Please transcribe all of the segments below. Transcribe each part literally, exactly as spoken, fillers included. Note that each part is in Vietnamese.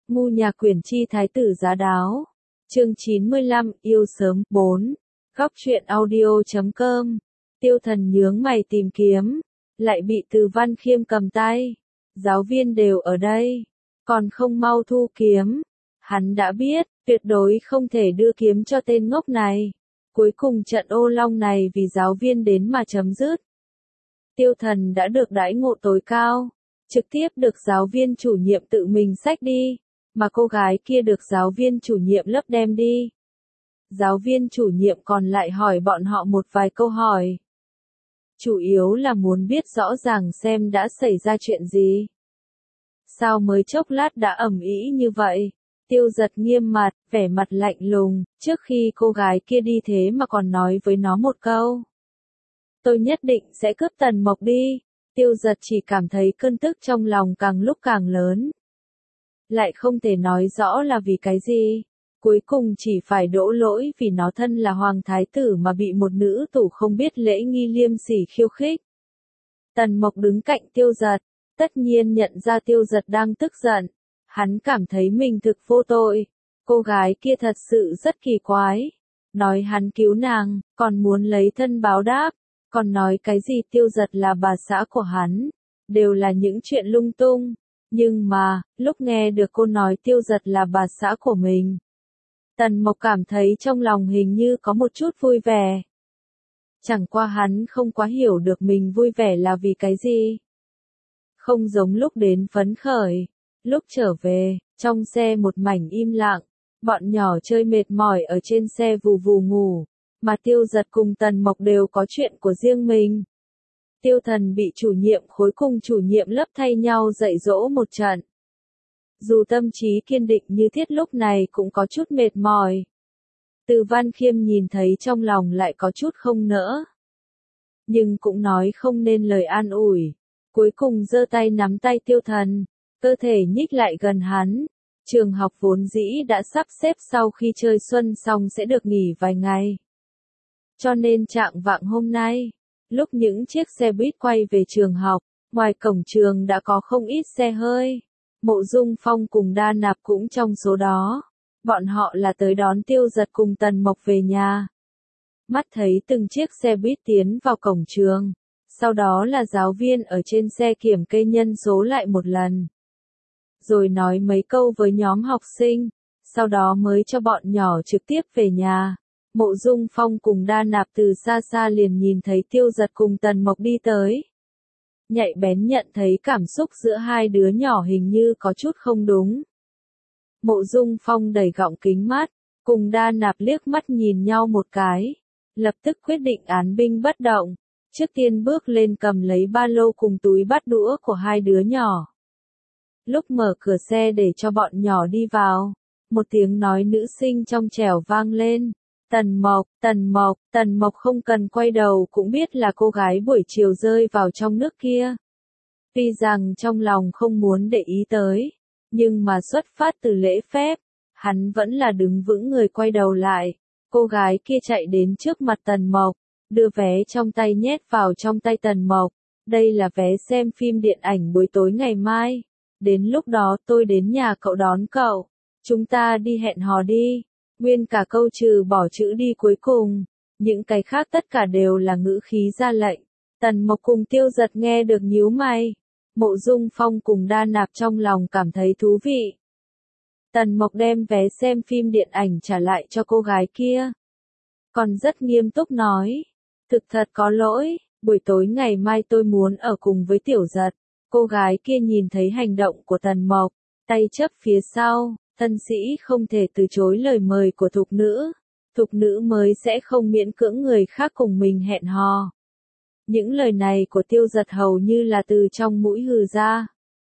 Ngu nhà quyển chi thái tử giá đáo. Chương chín mươi lăm, yêu sớm. bốn. Góc truyện audio chấm com. Tiêu Thần nhướng mày tìm kiếm, lại bị Từ Văn Khiêm cầm tay. Giáo viên đều ở đây, còn không mau thu kiếm. Hắn đã biết, tuyệt đối không thể đưa kiếm cho tên ngốc này. Cuối cùng trận ô long này vì giáo viên đến mà chấm dứt. Tiêu Thần đã được đãi ngộ tối cao, trực tiếp được giáo viên chủ nhiệm tự mình xách đi, mà cô gái kia được giáo viên chủ nhiệm lớp đem đi. Giáo viên chủ nhiệm còn lại hỏi bọn họ một vài câu hỏi. Chủ yếu là muốn biết rõ ràng xem đã xảy ra chuyện gì. Sao mới chốc lát đã ầm ĩ như vậy? Tiêu Giật nghiêm mặt, vẻ mặt lạnh lùng, trước khi cô gái kia đi thế mà còn nói với nó một câu. Tôi nhất định sẽ cướp Tần Mộc đi. Tiêu Giật chỉ cảm thấy cơn tức trong lòng càng lúc càng lớn. Lại không thể nói rõ là vì cái gì. Cuối cùng chỉ phải đổ lỗi vì nó thân là hoàng thái tử mà bị một nữ tủ không biết lễ nghi liêm sỉ khiêu khích. Tần Mộc đứng cạnh Tiêu Giật, tất nhiên nhận ra Tiêu Giật đang tức giận. Hắn cảm thấy mình thực vô tội. Cô gái kia thật sự rất kỳ quái. Nói hắn cứu nàng, còn muốn lấy thân báo đáp. Còn nói cái gì Tiêu Giật là bà xã của hắn. Đều là những chuyện lung tung. Nhưng mà, lúc nghe được cô nói Tiêu Giật là bà xã của mình, Tần Mộc cảm thấy trong lòng hình như có một chút vui vẻ. Chẳng qua hắn không quá hiểu được mình vui vẻ là vì cái gì. Không giống lúc đến phấn khởi. Lúc trở về, trong xe một mảnh im lặng, bọn nhỏ chơi mệt mỏi ở trên xe vù vù ngủ, mà Tiêu Giật cùng Tần Mộc đều có chuyện của riêng mình. Tiêu Thần bị chủ nhiệm khối cùng chủ nhiệm lớp thay nhau dạy dỗ một trận. Dù tâm trí kiên định như thiết lúc này cũng có chút mệt mỏi. Từ Văn Khiêm nhìn thấy trong lòng lại có chút không nỡ. Nhưng cũng nói không nên lời an ủi. Cuối cùng giơ tay nắm tay Tiêu Thần, cơ thể nhích lại gần hắn. Trường học vốn dĩ đã sắp xếp sau khi chơi xuân xong sẽ được nghỉ vài ngày. Cho nên trạng vạng hôm nay, lúc những chiếc xe buýt quay về trường học, ngoài cổng trường đã có không ít xe hơi. Mộ Dung Phong cùng Đa Nạp cũng trong số đó. Bọn họ là tới đón Tiêu Giật cùng Tần Mộc về nhà. Mắt thấy từng chiếc xe buýt tiến vào cổng trường. Sau đó là giáo viên ở trên xe kiểm kê nhân số lại một lần. Rồi nói mấy câu với nhóm học sinh. Sau đó mới cho bọn nhỏ trực tiếp về nhà. Mộ Dung Phong cùng Đa Nạp từ xa xa liền nhìn thấy Tiêu Giật cùng Tần Mộc đi tới. Nhạy bén nhận thấy cảm xúc giữa hai đứa nhỏ hình như có chút không đúng. Mộ Dung Phong đẩy gọng kính mắt, cùng Đa Nạp liếc mắt nhìn nhau một cái. Lập tức quyết định án binh bất động. Trước tiên bước lên cầm lấy ba lô cùng túi bát đũa của hai đứa nhỏ. Lúc mở cửa xe để cho bọn nhỏ đi vào, một tiếng nói nữ sinh trong trẻo vang lên. Tần Mộc, Tần Mộc, Tần Mộc không cần quay đầu cũng biết là cô gái buổi chiều rơi vào trong nước kia. Tuy rằng trong lòng không muốn để ý tới, nhưng mà xuất phát từ lễ phép, hắn vẫn là đứng vững người quay đầu lại. Cô gái kia chạy đến trước mặt Tần Mộc, đưa vé trong tay nhét vào trong tay Tần Mộc. Đây là vé xem phim điện ảnh buổi tối ngày mai. Đến lúc đó tôi đến nhà cậu đón cậu. Chúng ta đi hẹn hò đi. Nguyên cả câu trừ bỏ chữ đi cuối cùng. Những cái khác tất cả đều là ngữ khí ra lệnh. Tần Mộc cùng Tiêu Giật nghe được nhíu mày. Mộ Dung Phong cùng Đa Nạp trong lòng cảm thấy thú vị. Tần Mộc đem vé xem phim điện ảnh trả lại cho cô gái kia. Còn rất nghiêm túc nói. Thực thật có lỗi, buổi tối ngày mai tôi muốn ở cùng với Tiểu Giật. Cô gái kia nhìn thấy hành động của Tần Mộc, tay chấp phía sau, thân sĩ không thể từ chối lời mời của thục nữ. Thục nữ mới sẽ không miễn cưỡng người khác cùng mình hẹn hò. Những lời này của Tiêu Giật hầu như là từ trong mũi hừ ra.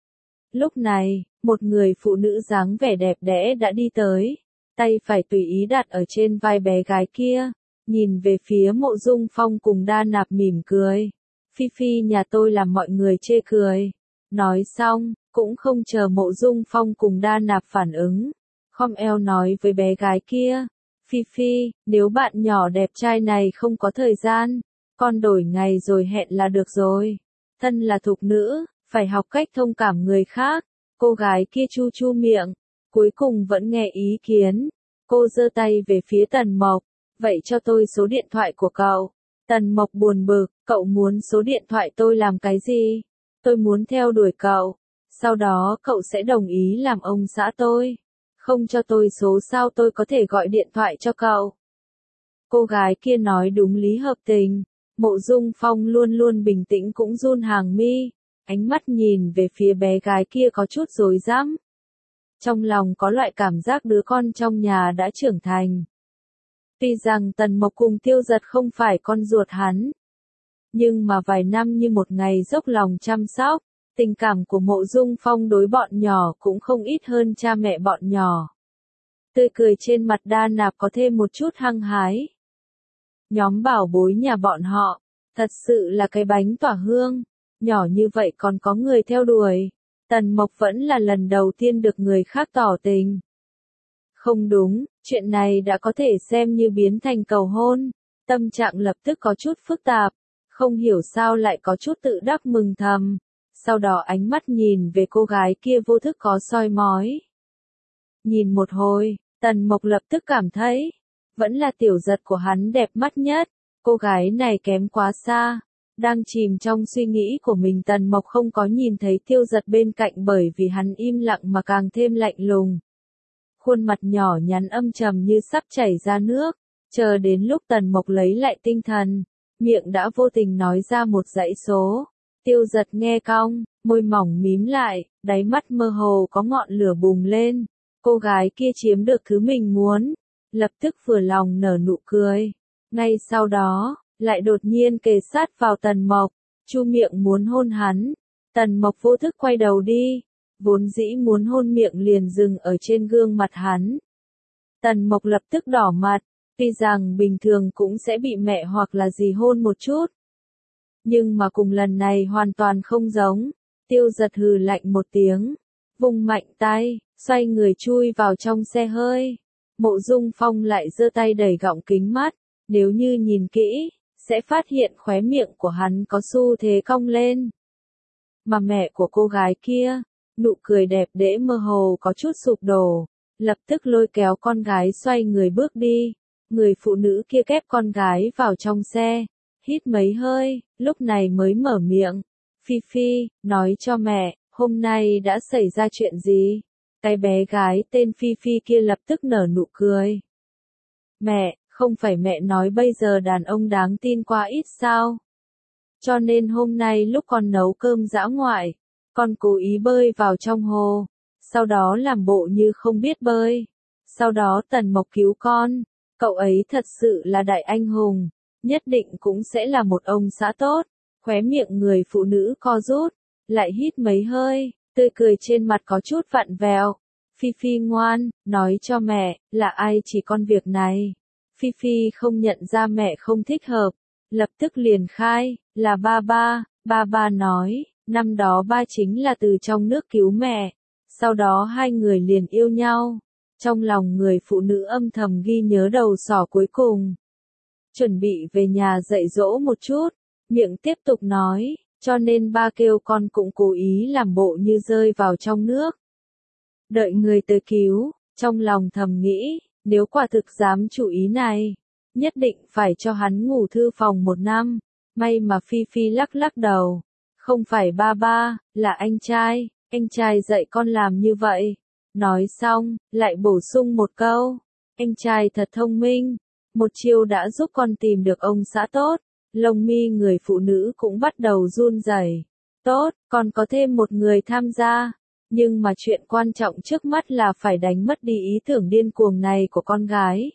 Lúc này, một người phụ nữ dáng vẻ đẹp đẽ đã đi tới, tay phải tùy ý đặt ở trên vai bé gái kia, nhìn về phía Mộ Dung Phong cùng Đa Nạp mỉm cười. Phi Phi nhà tôi làm mọi người chê cười. Nói xong, cũng không chờ Mộ Dung Phong cùng Đa Nạp phản ứng. Khom eo nói với bé gái kia. Phi Phi, nếu bạn nhỏ đẹp trai này không có thời gian, con đổi ngày rồi hẹn là được rồi. Thân là thục nữ, phải học cách thông cảm người khác. Cô gái kia chu chu miệng. cuối cùng vẫn nghe ý kiến. Cô giơ tay về phía Tần Mộc, vậy cho tôi số điện thoại của cậu. Tần Mộc buồn bực, cậu muốn số điện thoại tôi làm cái gì? Tôi muốn theo đuổi cậu, sau đó cậu sẽ đồng ý làm ông xã tôi. Không cho tôi số sao tôi có thể gọi điện thoại cho cậu? Cô gái kia nói đúng lý hợp tình. Mộ Dung Phong luôn luôn bình tĩnh cũng run hàng mi, ánh mắt nhìn về phía bé gái kia có chút rối rắm. Trong lòng có loại cảm giác đứa con trong nhà đã trưởng thành. Tuy rằng Tần Mộc cùng Tiêu Giật không phải con ruột hắn, nhưng mà vài năm như một ngày dốc lòng chăm sóc, tình cảm của Mộ Dung Phong đối bọn nhỏ cũng không ít hơn cha mẹ bọn nhỏ. Tươi cười trên mặt Đa Nạp có thêm một chút hăng hái. Nhóm bảo bối nhà bọn họ, thật sự là cái bánh tỏa hương, nhỏ như vậy còn có người theo đuổi. Tần Mộc vẫn là lần đầu tiên được người khác tỏ tình. Không đúng, chuyện này đã có thể xem như biến thành cầu hôn. Tâm trạng lập tức có chút phức tạp, không hiểu sao lại có chút tự đắc mừng thầm. Sau đó ánh mắt nhìn về cô gái kia vô thức có soi mói. Nhìn một hồi, Tần Mộc lập tức cảm thấy, vẫn là Tiểu Giật của hắn đẹp mắt nhất, cô gái này kém quá xa. Đang chìm trong suy nghĩ của mình, Tần Mộc không có nhìn thấy Tiêu Giật bên cạnh bởi vì hắn im lặng mà càng thêm lạnh lùng. Khuôn mặt nhỏ nhắn âm trầm như sắp chảy ra nước, chờ đến lúc Tần Mộc lấy lại tinh thần, miệng đã vô tình nói ra một dãy số. Tiêu Giật nghe cong, môi mỏng mím lại, đáy mắt mơ hồ có ngọn lửa bùng lên. Cô gái kia chiếm được thứ mình muốn, lập tức vừa lòng nở nụ cười. Ngay sau đó, lại đột nhiên kề sát vào Tần Mộc, chu miệng muốn hôn hắn. Tần Mộc vô thức quay đầu đi, vốn dĩ muốn hôn miệng liền dừng ở trên gương mặt hắn. Tần Mộc lập tức đỏ mặt, tuy rằng bình thường cũng sẽ bị mẹ hoặc là gì hôn một chút. Nhưng mà cùng lần này hoàn toàn không giống. Tiêu Giật hừ lạnh một tiếng, vung mạnh tay, xoay người chui vào trong xe hơi. Mộ Dung Phong lại giơ tay đẩy gọng kính mắt, nếu như nhìn kỹ, sẽ phát hiện khóe miệng của hắn có xu thế cong lên. Mà mẹ của cô gái kia, nụ cười đẹp đẽ mơ hồ có chút sụp đổ, lập tức lôi kéo con gái xoay người bước đi. Người phụ nữ kia kép con gái vào trong xe, hít mấy hơi, lúc này mới mở miệng. Phi Phi, nói cho mẹ, hôm nay đã xảy ra chuyện gì? Cái bé gái tên Phi Phi kia lập tức nở nụ cười. Mẹ, không phải mẹ nói bây giờ đàn ông đáng tin quá ít sao? Cho nên hôm nay lúc con nấu cơm dã ngoại, con cố ý bơi vào trong hồ, sau đó làm bộ như không biết bơi. Sau đó Tần Mộc cứu con, cậu ấy thật sự là đại anh hùng, nhất định cũng sẽ là một ông xã tốt. Khóe miệng người phụ nữ co rút, lại hít mấy hơi, tươi cười trên mặt có chút vặn vẹo. Phi Phi ngoan, nói cho mẹ, là ai chỉ con việc này. Phi Phi không nhận ra mẹ không thích hợp, lập tức liền khai, là ba ba. Ba ba nói, năm đó ba chính là từ trong nước cứu mẹ, sau đó hai người liền yêu nhau. Trong lòng người phụ nữ âm thầm ghi nhớ đầu sỏ cuối cùng. Chuẩn bị về nhà dạy dỗ một chút, miệng tiếp tục nói, cho nên ba kêu con cũng cố ý làm bộ như rơi vào trong nước. Đợi người tới cứu, trong lòng thầm nghĩ, nếu quả thực dám chủ ý này, nhất định phải cho hắn ngủ thư phòng một năm. May mà Phi Phi lắc lắc đầu, không phải ba ba, là anh trai, anh trai dạy con làm như vậy. Nói xong, lại bổ sung một câu, anh trai thật thông minh, một chiêu đã giúp con tìm được ông xã tốt. Lông mi người phụ nữ cũng bắt đầu run rẩy. Tốt, còn có thêm một người tham gia, nhưng mà chuyện quan trọng trước mắt là phải đánh mất đi ý tưởng điên cuồng này của con gái.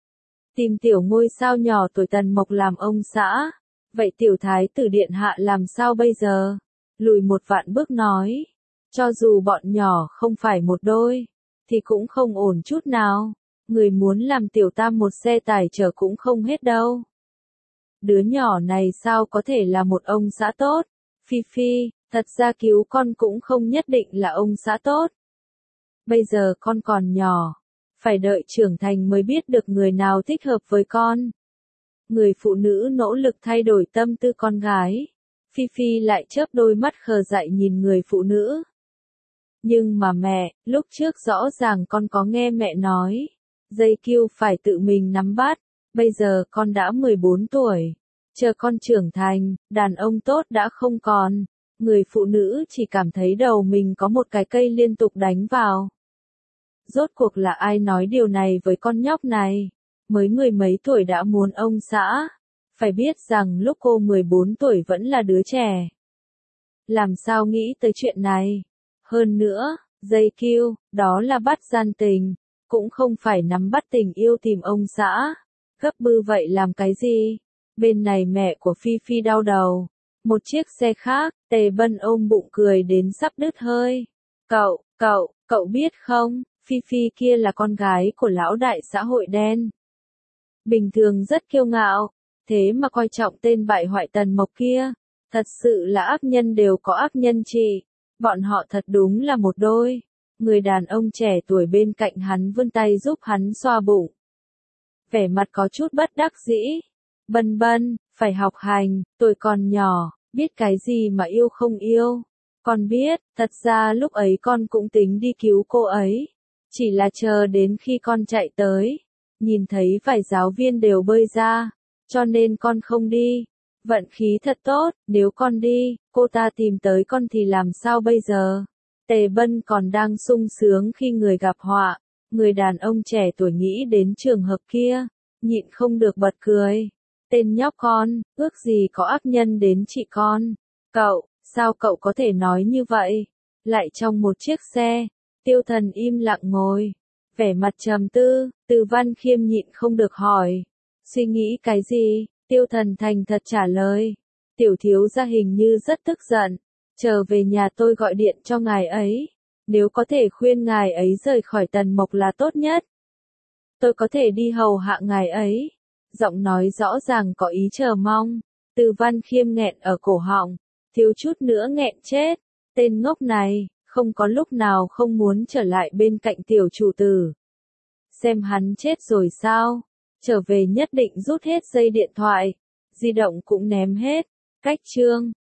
Tìm tiểu ngôi sao nhỏ tuổi Tần Mộc làm ông xã, vậy tiểu thái tử điện hạ làm sao bây giờ? Lùi một vạn bước nói, cho dù bọn nhỏ không phải một đôi, thì cũng không ổn chút nào. Người muốn làm tiểu tam một xe tải chở cũng không hết đâu. Đứa nhỏ này sao có thể là một ông xã tốt? Phi Phi, thật ra cứu con cũng không nhất định là ông xã tốt. Bây giờ con còn nhỏ, phải đợi trưởng thành mới biết được người nào thích hợp với con. Người phụ nữ nỗ lực thay đổi tâm tư con gái. Phi Phi lại chớp đôi mắt khờ dại nhìn người phụ nữ. Nhưng mà mẹ, lúc trước rõ ràng con có nghe mẹ nói, dây cưu phải tự mình nắm bắt, bây giờ con đã mười bốn tuổi, chờ con trưởng thành, đàn ông tốt đã không còn, người phụ nữ chỉ cảm thấy đầu mình có một cái cây liên tục đánh vào. Rốt cuộc là ai nói điều này với con nhóc này, mới mười mấy tuổi đã muốn ông xã, phải biết rằng lúc cô mười bốn tuổi vẫn là đứa trẻ. Làm sao nghĩ tới chuyện này? Hơn nữa, dây cưu, đó là bắt gian tình, cũng không phải nắm bắt tình yêu tìm ông xã. Gấp bư vậy làm cái gì? Bên này mẹ của Phi Phi đau đầu. Một chiếc xe khác, Tề Bân ôm bụng cười đến sắp đứt hơi. Cậu, cậu, cậu biết không, Phi Phi kia là con gái của lão đại xã hội đen. Bình thường rất kiêu ngạo, thế mà coi trọng tên bại hoại Tần Mộc kia. Thật sự là ác nhân đều có ác nhân trị. Bọn họ thật đúng là một đôi. Người đàn ông trẻ tuổi bên cạnh hắn vươn tay giúp hắn xoa bụng. Vẻ mặt có chút bất đắc dĩ. Bân Bân, phải học hành, tôi còn nhỏ, biết cái gì mà yêu không yêu. Con biết, thật ra lúc ấy con cũng tính đi cứu cô ấy. Chỉ là chờ đến khi con chạy tới, nhìn thấy vài giáo viên đều bơi ra, cho nên con không đi. Vận khí thật tốt, nếu con đi, cô ta tìm tới con thì làm sao bây giờ? Tề Bân còn đang sung sướng khi người gặp họa, người đàn ông trẻ tuổi nghĩ đến trường hợp kia, nhịn không được bật cười. Tên nhóc con, ước gì có ác nhân đến chị con. Cậu, sao cậu có thể nói như vậy? Lại trong một chiếc xe, Tiêu Thần im lặng ngồi, vẻ mặt trầm tư, Từ Văn Khiêm nhịn không được hỏi. Suy nghĩ cái gì? Tiêu Thần thành thật trả lời. Tiểu thiếu gia hình như rất tức giận. Trở về nhà tôi gọi điện cho ngài ấy. Nếu có thể khuyên ngài ấy rời khỏi Tần Mộc là tốt nhất. Tôi có thể đi hầu hạ ngài ấy. Giọng nói rõ ràng có ý chờ mong. Từ Văn Khiêm nghẹn ở cổ họng. Thiếu chút nữa nghẹn chết. Tên ngốc này, không có lúc nào không muốn trở lại bên cạnh tiểu chủ tử. Xem hắn chết rồi sao? Trở về nhất định rút hết dây điện thoại. Di động cũng ném hết. Cách chương.